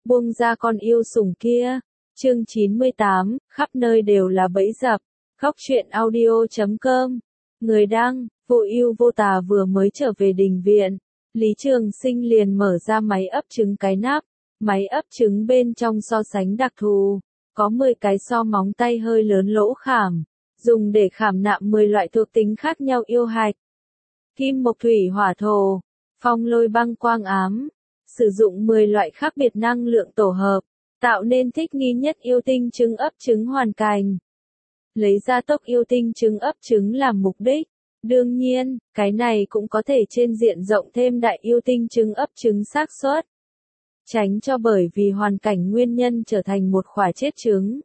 buông ra con yêu sủng kia. Chương 98, khắp nơi đều là bẫy dập. Góc truyện audio.com. Người đăng, Vô Ưu Vô Tà vừa mới trở về đình viện, Lý Trường Sinh liền mở ra máy ấp trứng cái nắp. Máy ấp trứng bên trong so sánh đặc thù, có 10 cái so móng tay hơi lớn lỗ khảm, dùng để khảm nạm 10 loại thuộc tính khác nhau yêu hạch. Kim mộc thủy hỏa thổ, phong lôi băng quang ám, sử dụng 10 loại khác biệt năng lượng tổ hợp, tạo nên thích nghi nhất yêu tinh trứng ấp trứng hoàn cảnh. Lấy ra tốc yêu tinh trứng ấp trứng làm mục đích. Đương nhiên, cái này cũng có thể trên diện rộng thêm đại yêu tinh trứng ấp trứng xác suất. Tránh cho bởi vì hoàn cảnh nguyên nhân trở thành một khỏa chết trứng.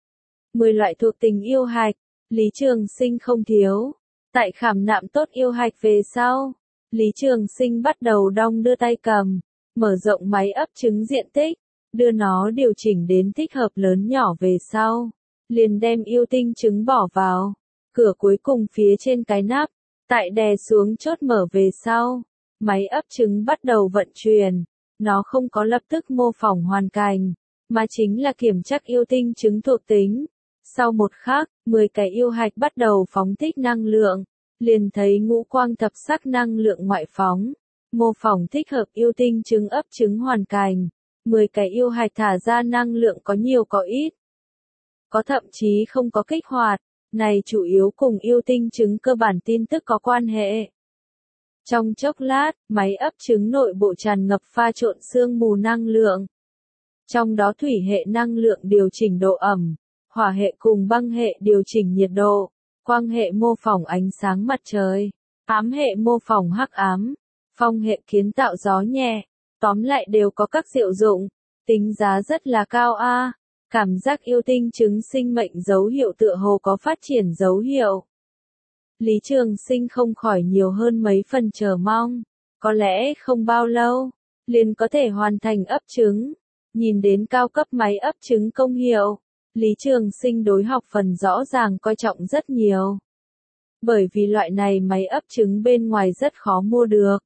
10 loại thuộc tính yêu hạch, Lý Trường Sinh không thiếu. Tại khảm nạm tốt yêu hạch về sau, Lý Trường Sinh bắt đầu đong đưa tay cầm, mở rộng máy ấp trứng diện tích, đưa nó điều chỉnh đến thích hợp lớn nhỏ về sau, liền đem yêu tinh trứng bỏ vào, cửa cuối cùng phía trên cái nắp, tại đè xuống chốt mở về sau, máy ấp trứng bắt đầu vận chuyển. Nó không có lập tức mô phỏng hoàn cảnh, mà chính là kiểm tra yêu tinh trứng thuộc tính. Sau một khắc, 10 cái yêu hạch bắt đầu phóng thích năng lượng, liền thấy ngũ quang thập sắc năng lượng ngoại phóng, mô phỏng thích hợp yêu tinh trứng ấp trứng hoàn cảnh. 10 cái yêu hạch thả ra năng lượng có nhiều có ít, có thậm chí không có kích hoạt, này chủ yếu cùng yêu tinh trứng cơ bản tin tức có quan hệ. Trong chốc lát, máy ấp trứng nội bộ tràn ngập pha trộn sương mù năng lượng. Trong đó thủy hệ năng lượng điều chỉnh độ ẩm, hỏa hệ cùng băng hệ điều chỉnh nhiệt độ, quang hệ mô phỏng ánh sáng mặt trời, ám hệ mô phỏng hắc ám, phong hệ kiến tạo gió nhẹ. Tóm lại đều có các diệu dụng, tính giá rất là cao a. Cảm giác yêu tinh trứng sinh mệnh dấu hiệu tựa hồ có phát triển dấu hiệu. Lý Trường Sinh không khỏi nhiều hơn mấy phần chờ mong, có lẽ không bao lâu, liền có thể hoàn thành ấp trứng. Nhìn đến cao cấp máy ấp trứng công hiệu, Lý Trường Sinh đối học phần rõ ràng coi trọng rất nhiều. Bởi vì loại này máy ấp trứng bên ngoài rất khó mua được.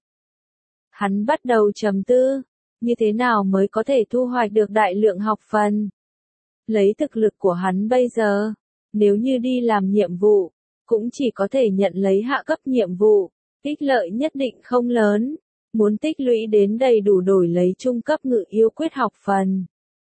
Hắn bắt đầu trầm tư, như thế nào mới có thể thu hoạch được đại lượng học phần. Lấy thực lực của hắn bây giờ, nếu như đi làm nhiệm vụ, cũng chỉ có thể nhận lấy hạ cấp nhiệm vụ, ích lợi nhất định không lớn, muốn tích lũy đến đầy đủ đổi lấy trung cấp ngự yêu quyết học phần.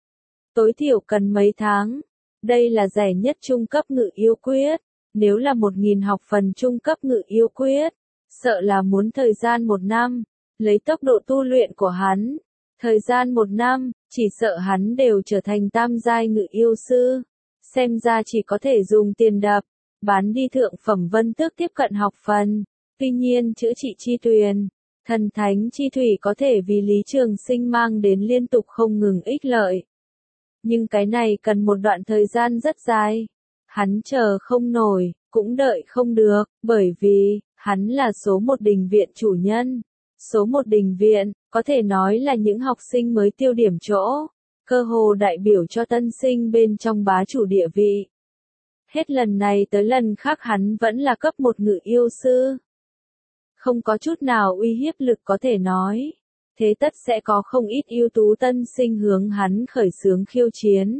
Tối thiểu cần mấy tháng, đây là rẻ nhất trung cấp ngự yêu quyết, nếu là 1000 học phần trung cấp ngự yêu quyết, sợ là muốn thời gian 1 năm, lấy tốc độ tu luyện của hắn, thời gian 1 năm, chỉ sợ hắn đều trở thành tam giai ngự yêu sư, xem ra chỉ có thể dùng tiền đập. Bán đi thượng phẩm vân tước tiếp cận học phần. Tuy nhiên chữa trị chi tuyền, thần thánh chi thủy có thể vì Lý Trường Sinh mang đến liên tục không ngừng ích lợi. Nhưng cái này cần một đoạn thời gian rất dài. Hắn chờ không nổi, cũng đợi không được, bởi vì, hắn là số 1 đình viện chủ nhân. Số 1 đình viện, có thể nói là những học sinh mới tiêu điểm chỗ, cơ hồ đại biểu cho tân sinh bên trong bá chủ địa vị. Hết lần này tới lần khác hắn vẫn là cấp 1 ngự yêu sư. Không có chút nào uy hiếp lực có thể nói. Thế tất sẽ có không ít ưu tú tân sinh hướng hắn khởi xướng khiêu chiến.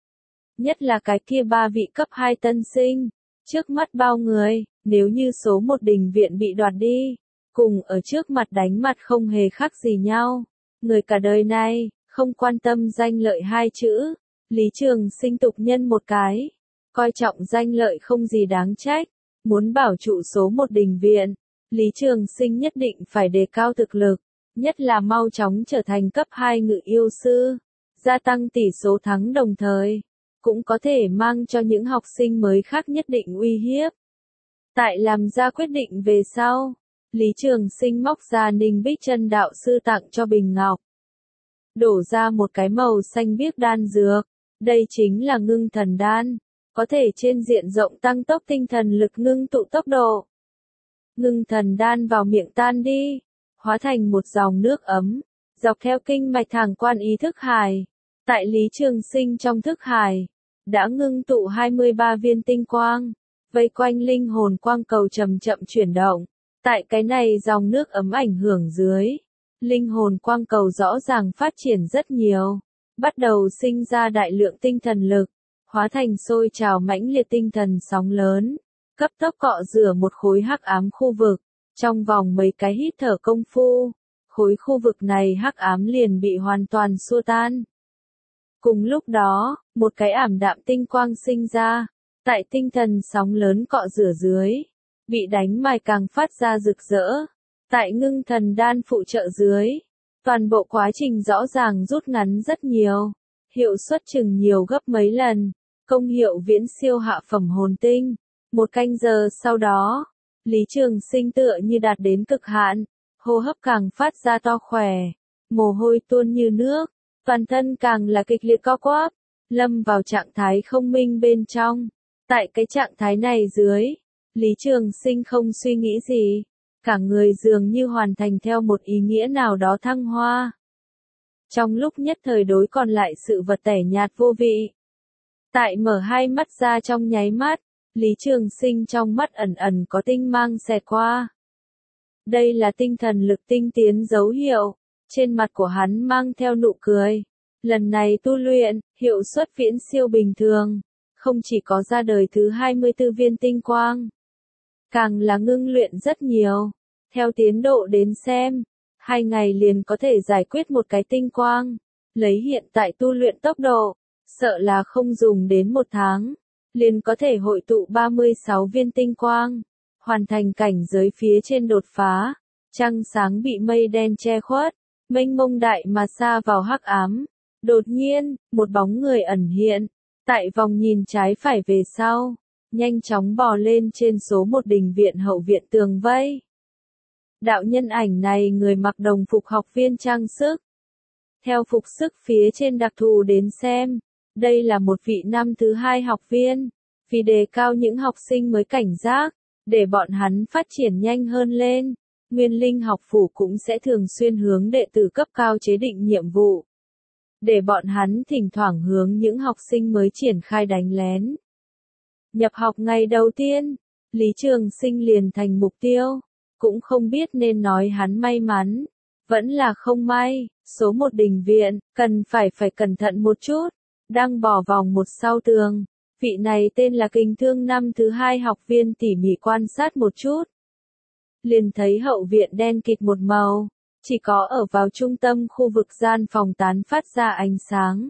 Nhất là cái kia 3 vị cấp 2 tân sinh. Trước mắt bao người, nếu như số 1 đình viện bị đoạt đi, cùng ở trước mặt đánh mặt không hề khác gì nhau. Người cả đời này, không quan tâm danh lợi 2 chữ. Lý Trường Sinh tục nhân một cái. Coi trọng danh lợi không gì đáng trách, muốn bảo trụ số 1 đình viện, Lý Trường Sinh nhất định phải đề cao thực lực, nhất là mau chóng trở thành cấp 2 ngự yêu sư, gia tăng tỷ số thắng đồng thời, cũng có thể mang cho những học sinh mới khác nhất định uy hiếp. Tại làm ra quyết định về sau, Lý Trường Sinh móc ra Ninh Bích Chân đạo sư tặng cho bình ngọc. Đổ ra một cái màu xanh biếc đan dược, đây chính là ngưng thần đan. Có thể trên diện rộng tăng tốc tinh thần lực ngưng tụ tốc độ. Ngưng thần đan vào miệng tan đi, hóa thành một dòng nước ấm, dọc theo kinh mạch thẳng quan ý thức hải. Tại Lý Trường Sinh trong thức hải, đã ngưng tụ 23 viên tinh quang, vây quanh linh hồn quang cầu chậm chậm chuyển động. Tại cái này dòng nước ấm ảnh hưởng dưới, linh hồn quang cầu rõ ràng phát triển rất nhiều, bắt đầu sinh ra đại lượng tinh thần lực, hóa thành sôi trào mãnh liệt tinh thần sóng lớn, cấp tốc cọ rửa một khối hắc ám khu vực. Trong vòng mấy cái hít thở công phu, khối khu vực này hắc ám liền bị hoàn toàn xua tan. Cùng lúc đó, một cái ảm đạm tinh quang sinh ra, tại tinh thần sóng lớn cọ rửa dưới, bị đánh mài càng phát ra rực rỡ. Tại ngưng thần đan phụ trợ dưới, toàn bộ quá trình rõ ràng rút ngắn rất nhiều, hiệu suất chừng nhiều gấp mấy lần, công hiệu viễn siêu hạ phẩm hồn tinh. 1 canh giờ sau đó, Lý Trường Sinh tựa như đạt đến cực hạn, hô hấp càng phát ra to khỏe, mồ hôi tuôn như nước, toàn thân càng là kịch liệt co quắp, lâm vào trạng thái không minh bên trong. Tại cái trạng thái này dưới, Lý Trường Sinh không suy nghĩ gì, cả người dường như hoàn thành theo một ý nghĩa nào đó thăng hoa. Trong lúc nhất thời đối còn lại sự vật tẻ nhạt vô vị. Tại mở hai mắt ra trong nháy mắt, Lý Trường Sinh trong mắt ẩn ẩn có tinh mang xẹt qua. Đây là tinh thần lực tinh tiến dấu hiệu, trên mặt của hắn mang theo nụ cười. Lần này tu luyện, hiệu suất viễn siêu bình thường, không chỉ có ra đời thứ 24 viên tinh quang, càng là ngưng luyện rất nhiều. Theo tiến độ đến xem, 2 ngày liền có thể giải quyết một cái tinh quang. Lấy hiện tại tu luyện tốc độ, sợ là không dùng đến 1 tháng, liền có thể hội tụ 36 viên tinh quang, hoàn thành cảnh giới phía trên đột phá. Trăng sáng bị mây đen che khuất, mênh mông đại mà xa vào hắc ám. Đột nhiên, một bóng người ẩn hiện, tại vòng nhìn trái phải về sau, nhanh chóng bò lên trên số 1 đình viện hậu viện tường vây. Đạo nhân ảnh này người mặc đồng phục học viên trang sức. Theo phục sức phía trên đặc thù đến xem, đây là một vị năm thứ 2 học viên, vì đề cao những học sinh mới cảnh giác, để bọn hắn phát triển nhanh hơn lên. Nguyên Linh học phủ cũng sẽ thường xuyên hướng đệ tử cấp cao chế định nhiệm vụ, để bọn hắn thỉnh thoảng hướng những học sinh mới triển khai đánh lén. Nhập học ngày đầu tiên, Lý Trường Sinh liền thành mục tiêu, cũng không biết nên nói hắn may mắn, vẫn là không may. Số 1 đình viện, cần phải cẩn thận một chút. Đang bỏ vòng một sau tường, vị này tên là Kình Thương năm thứ 2 học viên tỉ mỉ quan sát một chút, liền thấy hậu viện đen kịt một màu, chỉ có ở vào trung tâm khu vực gian phòng tán phát ra ánh sáng.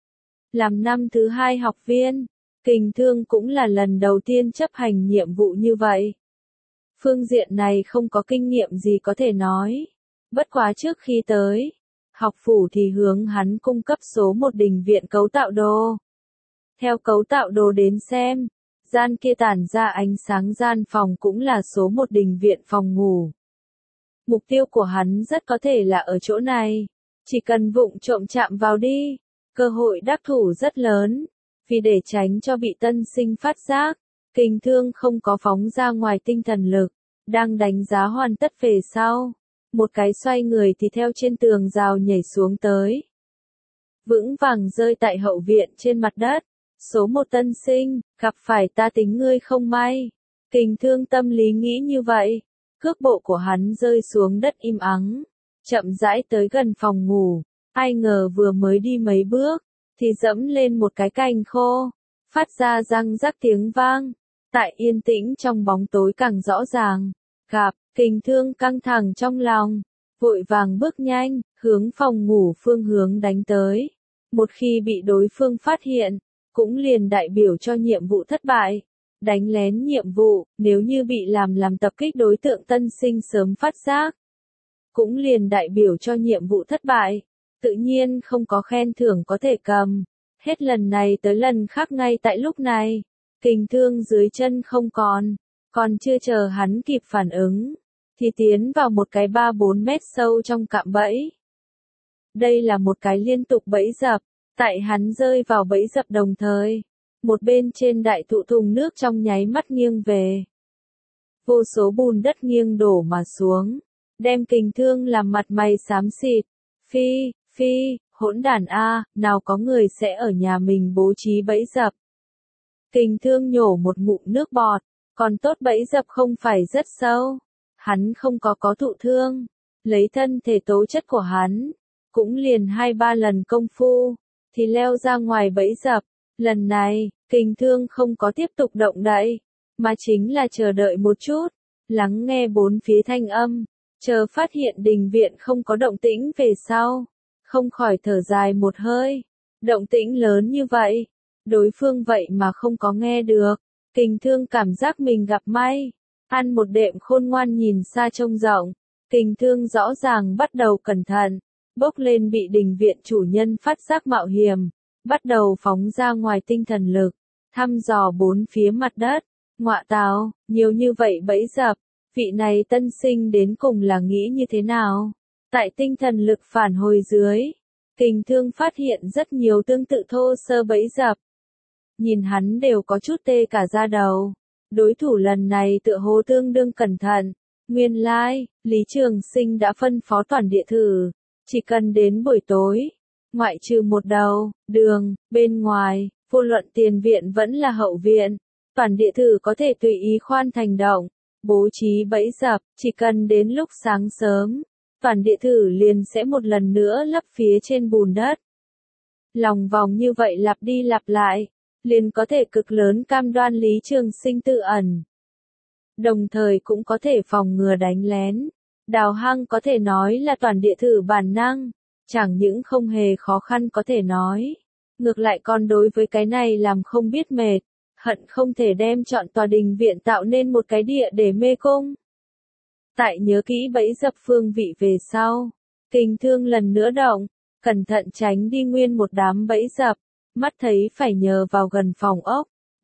Làm năm thứ 2 học viên, Kình Thương cũng là lần đầu tiên chấp hành nhiệm vụ như vậy. Phương diện này không có kinh nghiệm gì có thể nói. Bất quá trước khi tới, học phủ thì hướng hắn cung cấp số 1 đình viện cấu tạo đồ. Theo cấu tạo đồ đến xem, gian kia tản ra ánh sáng gian phòng cũng là số 1 đình viện phòng ngủ. Mục tiêu của hắn rất có thể là ở chỗ này, chỉ cần vụng trộm chạm vào đi, cơ hội đắc thủ rất lớn. Vì để tránh cho bị tân sinh phát giác, Kình Thương không có phóng ra ngoài tinh thần lực, đang đánh giá hoàn tất về sau. Một cái xoay người thì theo trên tường rào nhảy xuống tới, vững vàng rơi tại hậu viện trên mặt đất. Số 1 tân sinh, gặp phải ta tính ngươi không may. Kình Thương tâm lý nghĩ như vậy, cước bộ của hắn rơi xuống đất im ắng, chậm rãi tới gần phòng ngủ. Ai ngờ vừa mới đi mấy bước, thì dẫm lên một cái cành khô, phát ra răng rắc tiếng vang. Tại yên tĩnh trong bóng tối càng rõ ràng, gặp, Kình Thương căng thẳng trong lòng, vội vàng bước nhanh, hướng phòng ngủ phương hướng đánh tới. Một khi bị đối phương phát hiện, cũng liền đại biểu cho nhiệm vụ thất bại. Đánh lén nhiệm vụ, nếu như bị làm tập kích đối tượng tân sinh sớm phát giác, cũng liền đại biểu cho nhiệm vụ thất bại. Tự nhiên không có khen thưởng có thể cầm. Hết lần này tới lần khác ngay tại lúc này, Kình Thương dưới chân không còn chưa chờ hắn kịp phản ứng, thì tiến vào một cái 3-4 mét sâu trong cạm bẫy. Đây là một cái liên tục bẫy dập, tại hắn rơi vào bẫy dập đồng thời, một bên trên đại thụ thùng nước trong nháy mắt nghiêng về. Vô số bùn đất nghiêng đổ mà xuống, đem Kình Thương làm mặt mày xám xịt. Phi, hỗn đản a, nào có người sẽ ở nhà mình bố trí bẫy dập. Kình Thương nhổ một ngụm nước bọt, còn tốt bẫy dập không phải rất sâu, hắn không có thụ thương, lấy thân thể tố chất của hắn, cũng liền 2-3 lần công phu, thì leo ra ngoài bẫy dập. Lần này, Kình Thương không có tiếp tục động đậy, mà chính là chờ đợi một chút, lắng nghe bốn phía thanh âm, chờ phát hiện đình viện không có động tĩnh về sau, không khỏi thở dài một hơi. Động tĩnh lớn như vậy, đối phương vậy mà không có nghe được. Kình Thương cảm giác mình gặp may, ăn một đệm khôn ngoan nhìn xa trông rộng. Kình Thương rõ ràng bắt đầu cẩn thận, bốc lên bị đình viện chủ nhân phát giác mạo hiểm, bắt đầu phóng ra ngoài tinh thần lực, thăm dò bốn phía mặt đất. Ngọa tào, nhiều như vậy bẫy dập, vị này tân sinh đến cùng là nghĩ như thế nào? Tại tinh thần lực phản hồi dưới, Kình Thương phát hiện rất nhiều tương tự thô sơ bẫy dập. Nhìn hắn đều có chút tê cả da đầu. Đối thủ lần này tựa hồ tương đương cẩn thận. Nguyên lai, Lý Trường Sinh đã phân phó toàn địa thử, chỉ cần đến buổi tối, ngoại trừ một đầu, đường, bên ngoài, vô luận tiền viện vẫn là hậu viện, toàn địa thử có thể tùy ý khoan thành động, bố trí bẫy dập, chỉ cần đến lúc sáng sớm, toàn địa thử liền sẽ một lần nữa lấp phía trên bùn đất. Lòng vòng như vậy lặp đi lặp lại, liền có thể cực lớn cam đoan Lý Trường Sinh tự ẩn. Đồng thời cũng có thể phòng ngừa đánh lén. Đào hang có thể nói là toàn địa thử bản năng, chẳng những không hề khó khăn có thể nói. Ngược lại còn đối với cái này làm không biết mệt, hận không thể đem chọn tòa đình viện tạo nên một cái địa để mê cung. Tại nhớ kỹ bẫy dập phương vị về sau, Kình Thương lần nữa động, cẩn thận tránh đi nguyên một đám bẫy dập, mắt thấy phải nhờ vào gần phòng ốc.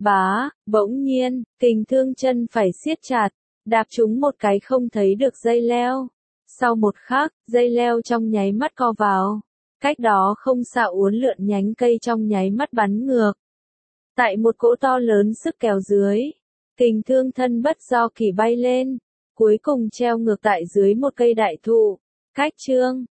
Bỗng nhiên, Kình Thương chân phải siết chặt, đạp trúng một cái không thấy được dây leo. Sau một khắc, dây leo trong nháy mắt co vào. Cách đó không xa uốn lượn nhánh cây trong nháy mắt bắn ngược. Tại một cỗ to lớn sức kéo dưới, Kình Thương thân bất do kỳ bay lên, cuối cùng treo ngược tại dưới một cây đại thụ. Cách chương